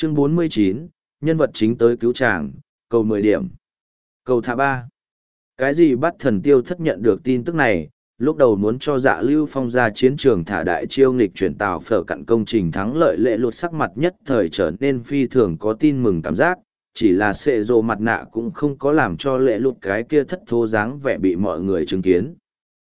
Chương 49, nhân vật chính tới cứu chàng, cầu 10 điểm. Cầu thả 3. Cái gì bắt thần tiêu thất nhận được tin tức này, lúc đầu muốn cho Dạ Lưu Phong ra chiến trường thả đại chiêu nghịch chuyển tàu phở cặn công trình thắng lợi lệ lụt sắc mặt nhất thời trở nên phi thường có tin mừng cảm giác, chỉ là sệ rồ mặt nạ cũng không có làm cho lệ lụt cái kia thất thố dáng vẻ bị mọi người chứng kiến.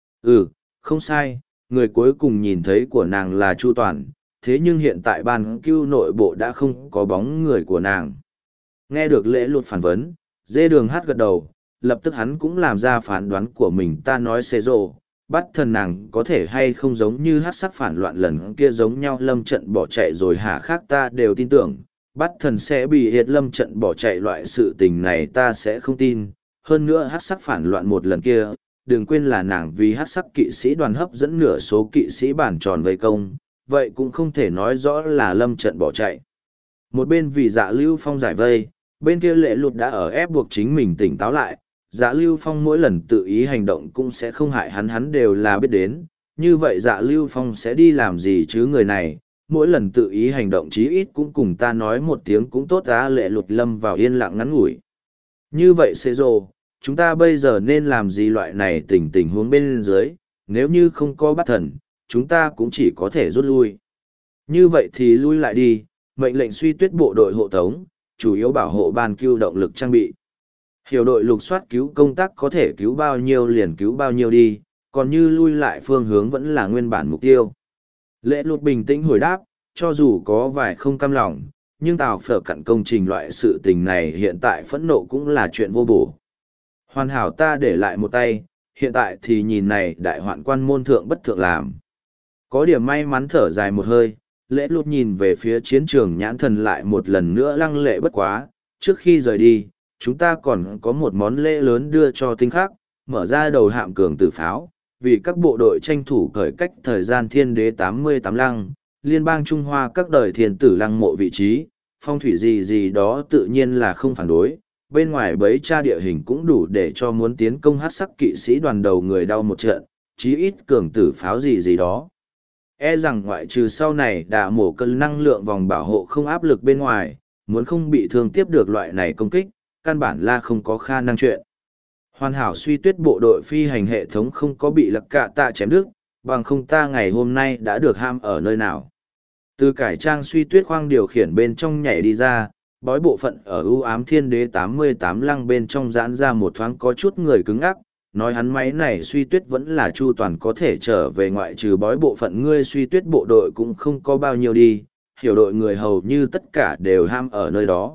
Không sai, người cuối cùng nhìn thấy của nàng là Chu Toàn, thế nhưng hiện tại ban cứu nội bộ đã không có bóng người của nàng. Nghe được lễ lụt phản vấn, dê đường hát gật đầu, lập tức hắn cũng làm ra phán đoán của mình. Ta nói xê rồ, bắt thần nàng có thể hay không giống như hát sắc phản loạn lần kia giống nhau lâm trận bỏ chạy rồi hả, khác ta đều tin tưởng, bắt thần sẽ bị hiệt lâm trận bỏ chạy loại sự tình này ta sẽ không tin. Hơn nữa hát sắc phản loạn một lần kia, đừng quên là nàng vì hát sắc kỵ sĩ đoàn hấp dẫn nửa số kỵ sĩ bản tròn vây công, vậy cũng không thể nói rõ là lâm trận bỏ chạy. Một bên vì Dạ Lưu Phong giải vây, bên kia lệ lụt đã ở ép buộc chính mình tỉnh táo lại. Dạ Lưu Phong mỗi lần tự ý hành động cũng sẽ không hại hắn đều là biết đến, như vậy Dạ Lưu Phong sẽ đi làm gì chứ, người này, mỗi lần tự ý hành động chí ít cũng cùng ta nói một tiếng cũng tốt á. Lệ lụt lâm vào yên lặng ngắn ngủi. Như vậy xê rồ, chúng ta bây giờ nên làm gì loại này tình huống bên dưới, nếu như không có bắt thần, chúng ta cũng chỉ có thể rút lui. Như vậy thì lui lại đi, mệnh lệnh suy tuyết bộ đội hộ tống, chủ yếu bảo hộ ban cứu động lực trang bị. Hiểu đội lục soát cứu công tác có thể cứu bao nhiêu liền cứu bao nhiêu đi, còn như lui lại phương hướng vẫn là nguyên bản mục tiêu. Lễ lụt bình tĩnh hồi đáp, cho dù có vài không cam lòng, nhưng tàu phở cặn công trình loại sự tình này hiện tại phẫn nộ cũng là chuyện vô bổ. Hoàn hảo ta để lại một tay, hiện tại thì nhìn này đại hoạn quan môn thượng bất thượng làm. Có điểm may mắn thở dài một hơi, lễ lụt nhìn về phía chiến trường nhãn thần lại một lần nữa lăng lệ bất quá, trước khi rời đi, chúng ta còn có một món lễ lớn đưa cho tinh khắc, mở ra đầu hạm cường tử pháo, vì các bộ đội tranh thủ cởi cách thời gian thiên đế 88 lăng, liên bang Trung Hoa các đời thiên tử lăng mộ vị trí, phong thủy gì đó tự nhiên là không phản đối, bên ngoài bấy tra địa hình cũng đủ để cho muốn tiến công hát sắc kỵ sĩ đoàn đầu người đau một trận, chí ít cường tử pháo gì đó. E rằng ngoại trừ sau này đã mổ cân năng lượng vòng bảo hộ không áp lực bên ngoài, muốn không bị thương tiếp được loại này công kích, căn bản là không có khả năng chuyện. Hoàn hảo suy tuyết bộ đội phi hành hệ thống không có bị lật cạ tạ chém đứt, bằng không ta ngày hôm nay đã được ham ở nơi nào. Từ cải trang suy tuyết khoang điều khiển bên trong nhảy đi ra, bói bộ phận ở ưu ám thiên đế 88 lăng bên trong giãn ra một thoáng có chút người cứng ắc, nói hắn máy này suy tuyết vẫn là chu toàn có thể trở về, ngoại trừ bói bộ phận ngươi suy tuyết bộ đội cũng không có bao nhiêu đi, hiểu đội người hầu như tất cả đều ham ở nơi đó.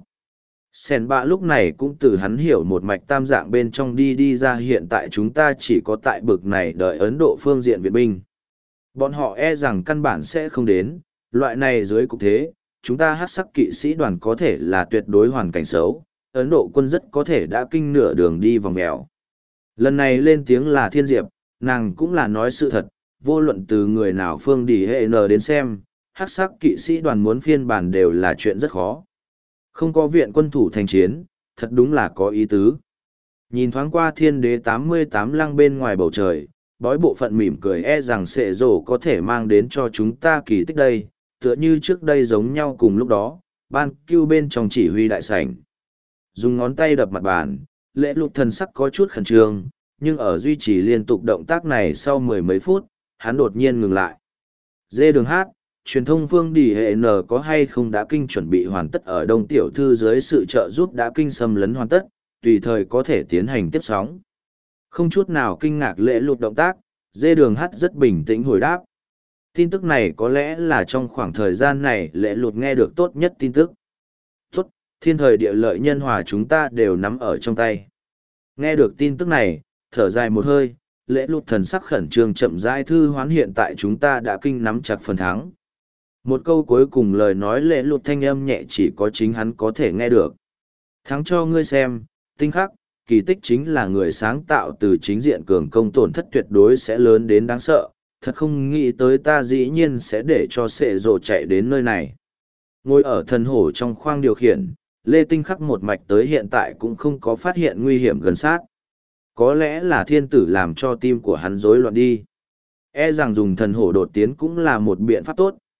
Sen bạ lúc này cũng từ hắn hiểu một mạch tam dạng bên trong đi ra, hiện tại chúng ta chỉ có tại bực này đợi Ấn Độ phương diện viện binh. Bọn họ e rằng căn bản sẽ không đến, loại này dưới cục thế, chúng ta hát sắc kỵ sĩ đoàn có thể là tuyệt đối hoàn cảnh xấu, Ấn Độ quân rất có thể đã kinh nửa đường đi vòng mèo. Lần này lên tiếng là Thiên Diệp, nàng cũng là nói sự thật, vô luận từ người nào phương đi hệ n đến xem, hát sắc kỵ sĩ đoàn muốn phiên bản đều là chuyện rất khó. Không có viện quân thủ thành chiến, thật đúng là có ý tứ. Nhìn thoáng qua thiên đế 88 lăng bên ngoài bầu trời, bói bộ phận mỉm cười, e rằng sệ rổ có thể mang đến cho chúng ta kỳ tích đây, tựa như trước đây giống nhau cùng lúc đó, ban cứu bên trong chỉ huy đại sảnh. Dùng ngón tay đập mặt bàn, lễ lục thần sắc có chút khẩn trương, nhưng ở duy trì liên tục động tác này sau mười mấy phút, hắn đột nhiên ngừng lại. Dê đường hát, truyền thông phương đi hệ n có hay không đã kinh chuẩn bị hoàn tất, ở đông tiểu thư dưới sự trợ giúp đã kinh xâm lấn hoàn tất, tùy thời có thể tiến hành tiếp sóng. Không chút nào kinh ngạc lễ lục động tác, dê đường hát rất bình tĩnh hồi đáp. Tin tức này có lẽ là trong khoảng thời gian này lễ lục nghe được tốt nhất tin tức. Tốt, thiên thời địa lợi nhân hòa chúng ta đều nắm ở trong tay. Nghe được tin tức này, thở dài một hơi, lễ lục thần sắc khẩn trương chậm rãi thư hoán, hiện tại chúng ta đã kinh nắm chặt phần thắng. Một câu cuối cùng lời nói lễ lục thanh âm nhẹ chỉ có chính hắn có thể nghe được. Thắng cho ngươi xem, tinh khắc, kỳ tích chính là người sáng tạo, từ chính diện cường công tổn thất tuyệt đối sẽ lớn đến đáng sợ, thật không nghĩ tới ta dĩ nhiên sẽ để cho sệ rồ chạy đến nơi này. Ngồi ở thần hổ trong khoang điều khiển, Lê Tinh khắc một mạch tới hiện tại cũng không có phát hiện nguy hiểm gần sát. Có lẽ là thiên tử làm cho tim của hắn rối loạn đi. E rằng dùng thần hổ đột tiến cũng là một biện pháp tốt,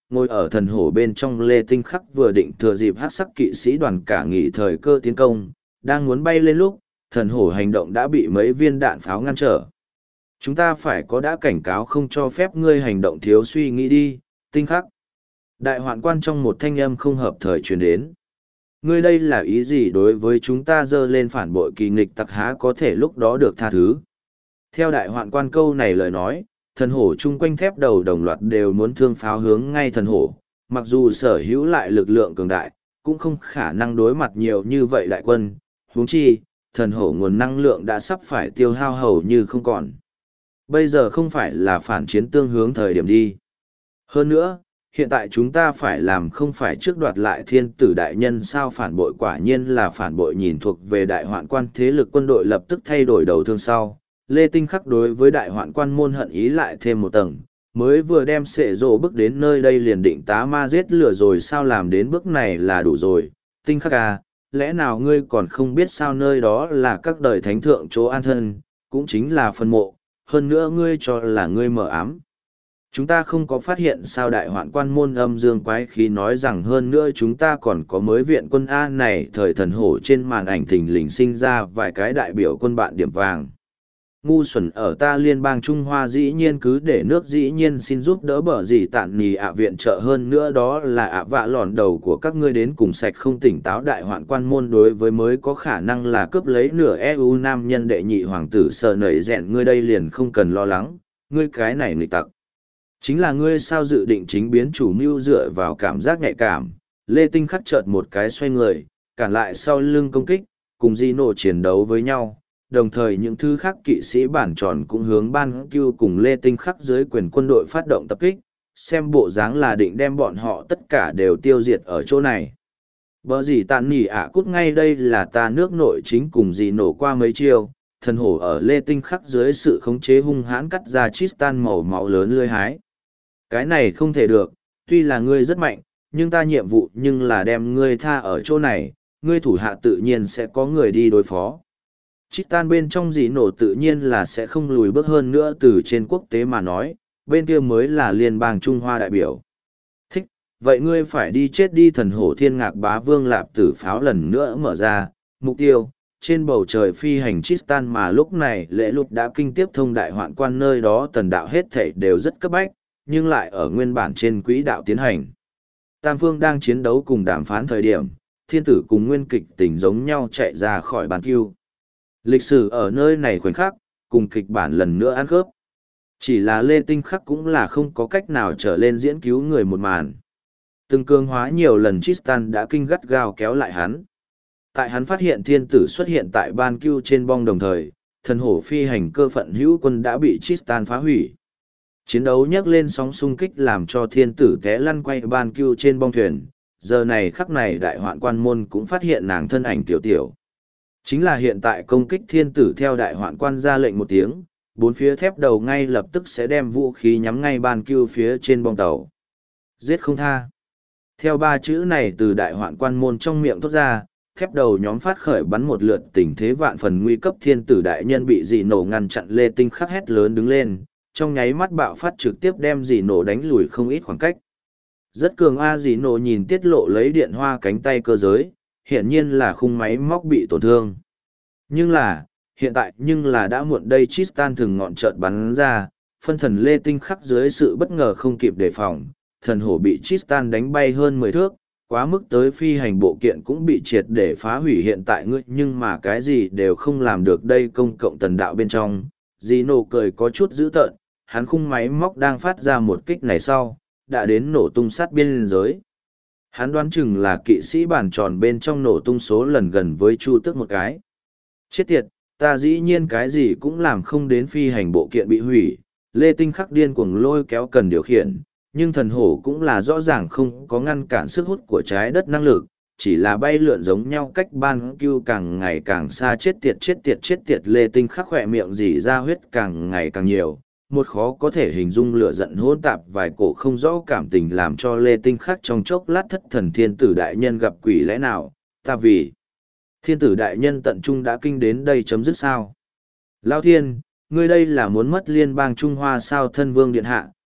ngồi ở thần hổ bên trong Lê Tinh Khắc vừa định thừa dịp hắc sắc kỵ sĩ đoàn cả nghỉ thời cơ tiến công, đang muốn bay lên lúc, thần hổ hành động đã bị mấy viên đạn pháo ngăn trở. Chúng ta phải có đã cảnh cáo không cho phép ngươi hành động thiếu suy nghĩ đi, Tinh Khắc. Đại hoạn quan trong một thanh âm không hợp thời truyền đến. Ngươi đây là ý gì đối với chúng ta dơ lên phản bội kỳ nghịch tặc há có thể lúc đó được tha thứ. Theo đại hoạn quan câu này lời nói, thần hổ chung quanh thép đầu đồng loạt đều muốn thương pháo hướng ngay thần hổ, mặc dù sở hữu lại lực lượng cường đại, cũng không khả năng đối mặt nhiều như vậy đại quân, huống chi, thần hổ nguồn năng lượng đã sắp phải tiêu hao hầu như không còn. Bây giờ không phải là phản chiến tương hướng thời điểm đi. Hơn nữa, hiện tại chúng ta phải làm không phải trước đoạt lại thiên tử đại nhân sao phản bội quả nhiên là phản bội nhìn thuộc về đại hoạn quan thế lực quân đội lập tức thay đổi đầu thương sau. Lê Tinh Khắc đối với đại hoạn quan môn hận ý lại thêm một tầng, mới vừa đem sệ rộ bước đến nơi đây liền định tá ma giết lửa rồi sao làm đến bước này là đủ rồi. Tinh Khắc à, lẽ nào ngươi còn không biết sao nơi đó là các đời thánh thượng chỗ an thân, cũng chính là phân mộ, hơn nữa ngươi cho là ngươi mở ám. Chúng ta không có phát hiện sao đại hoạn quan môn âm dương quái khí nói rằng hơn nữa chúng ta còn có mới viện quân A này thời thần hổ trên màn ảnh thình lình sinh ra vài cái đại biểu quân bạn điểm vàng. Ngu xuẩn ở ta liên bang Trung Hoa dĩ nhiên cứ để nước dĩ nhiên xin giúp đỡ bở gì tạn nì ạ viện trợ hơn nữa đó là ạ vạ lòn đầu của các ngươi đến cùng sạch không tỉnh táo đại hoạn quan môn đối với mới có khả năng là cướp lấy nửa EU nam nhân đệ nhị hoàng tử sờ nẩy dẹn ngươi đây liền không cần lo lắng, ngươi cái này nghịch tặc. Chính là ngươi sao dự định chính biến chủ mưu dựa vào cảm giác nhạy cảm, Lê Tinh Khắc chợt một cái xoay người, cản lại sau lưng công kích, cùng Gino chiến đấu với nhau, đồng thời những thứ khác kỵ sĩ bản tròn cũng hướng ban cưu cùng Lê Tinh Khắc dưới quyền quân đội phát động tập kích, xem bộ dáng là định đem bọn họ tất cả đều tiêu diệt ở chỗ này. Bở gì tàn nỉ ạ cút ngay đây là ta nước nội chính cùng Gino qua mấy chiêu, thần hổ ở Lê Tinh Khắc dưới sự khống chế hung hãn cắt ra Tristan màu máu lớn lươi hái. Cái này không thể được, tuy là ngươi rất mạnh, nhưng ta nhiệm vụ nhưng là đem ngươi tha ở chỗ này, ngươi thủ hạ tự nhiên sẽ có người đi đối phó. Tristan bên trong dĩ nổ tự nhiên là sẽ không lùi bước hơn nữa từ trên quốc tế mà nói, bên kia mới là liên bang Trung Hoa đại biểu. Thích, vậy ngươi phải đi chết đi thần hổ thiên ngạc bá vương lạp tử pháo lần nữa mở ra, mục tiêu. Trên bầu trời phi hành Tristan mà lúc này lễ lục đã kinh tiếp thông đại hoạn quan nơi đó tần đạo hết thảy đều rất cấp bách, nhưng lại ở nguyên bản trên quỹ đạo tiến hành. Tam phương đang chiến đấu cùng đàm phán thời điểm, thiên tử cùng nguyên kịch tình giống nhau chạy ra khỏi bàn cưu. Lịch sử ở nơi này khoảnh khắc, cùng kịch bản lần nữa ăn khớp. Chỉ là Lê Tinh Khắc cũng là không có cách nào trở lên diễn cứu người một màn. Từng cường hóa nhiều lần Tristan đã kinh gắt gao kéo lại hắn. Tại hắn phát hiện thiên tử xuất hiện tại ban cưu trên bong đồng thời, thần hổ phi hành cơ phận hữu quân đã bị Tristan phá hủy. Chiến đấu nhấc lên sóng xung kích làm cho thiên tử té lăn quay ban cưu trên bong thuyền, giờ này khắc này đại hoạn quan môn cũng phát hiện nàng thân ảnh tiểu tiểu. Chính là hiện tại công kích thiên tử theo đại hoạn quan ra lệnh một tiếng, bốn phía thép đầu ngay lập tức sẽ đem vũ khí nhắm ngay ban cưu phía trên bong tàu. Giết không tha. Theo ba chữ này từ đại hoạn quan môn trong miệng thốt ra, thép đầu nhóm phát khởi bắn một lượt tình thế vạn phần nguy cấp thiên tử đại nhân bị dì nổ ngăn chặn Lê Tinh Khắc hét lớn đứng lên, trong nháy mắt bạo phát trực tiếp đem dì nổ đánh lùi không ít khoảng cách. Rất cường A dì nổ nhìn tiết lộ lấy điện hoa cánh tay cơ giới, hiển nhiên là khung máy móc bị tổn thương. Nhưng là, hiện tại nhưng là đã muộn đây Tristan thường ngọn chợt bắn ra, phân thần Lê Tinh Khắc dưới sự bất ngờ không kịp đề phòng, thần hổ bị Tristan đánh bay hơn 10 thước, quá mức tới phi hành bộ kiện cũng bị triệt để phá hủy hiện tại ngươi nhưng mà cái gì đều không làm được đây công cộng tần đạo bên trong. Gino cười có chút dữ tợn, hắn khung máy móc đang phát ra một kích này sau, đã đến nổ tung sát biên giới. Hắn đoán chừng là kỵ sĩ bàn tròn bên trong nổ tung số lần gần với Chu Tước một cái. Chết tiệt, ta dĩ nhiên cái gì cũng làm không đến phi hành bộ kiện bị hủy, Lê Tinh Khắc điên cuồng lôi kéo cần điều khiển, nhưng thần hổ cũng là rõ ràng không có ngăn cản sức hút của trái đất năng lực, chỉ là bay lượn giống nhau cách ban cưu càng ngày càng xa chết tiệt chết tiệt chết tiệt Lê Tinh Khắc khỏe miệng dỉ ra huyết càng ngày càng nhiều. Một khó có thể hình dung lửa giận hỗn tạp vài cổ không rõ cảm tình làm cho Lê Tinh Khắc trong chốc lát thất thần thiên tử đại nhân gặp quỷ lẽ nào, ta vì thiên tử đại nhân tận trung đã kinh đến đây chấm dứt sao. Lao thiên, ngươi đây là muốn mất liên bang Trung Hoa sao thân vương điện hạ,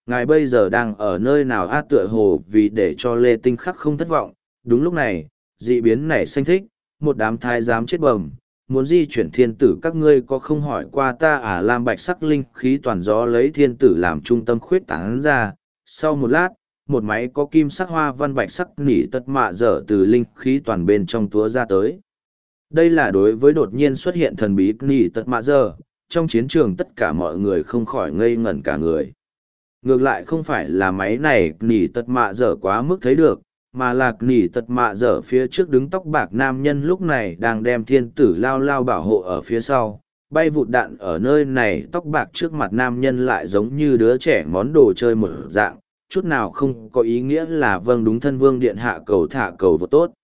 ngài bây giờ đang ở nơi nào a tựa hồ vì để cho Lê Tinh Khắc không thất vọng. Đúng lúc này, dị biến nảy sinh thích, một đám thái giám chết bầm, muốn di chuyển thiên tử các ngươi có không hỏi qua ta à lam bạch sắc linh khí toàn gió lấy thiên tử làm trung tâm khuyết tán ra. Sau một lát, một máy có kim sắc hoa văn bạch sắc nỉ tất mạ dở từ linh khí toàn bên trong túa ra tới. Đây là đối với đột nhiên xuất hiện thần bí nỉ tất mạ dở, trong chiến trường tất cả mọi người không khỏi ngây ngẩn cả người. Ngược lại không phải là máy này nỉ tất mạ dở quá mức thấy được, mà là nỉ tật mạ dở phía trước đứng tóc bạc nam nhân lúc này đang đem thiên tử lao lao bảo hộ ở phía sau. Bay vụt đạn ở nơi này tóc bạc trước mặt nam nhân lại giống như đứa trẻ món đồ chơi một dạng, chút nào không có ý nghĩa là vâng đúng thân vương điện hạ cầu thả cầu vô tốt.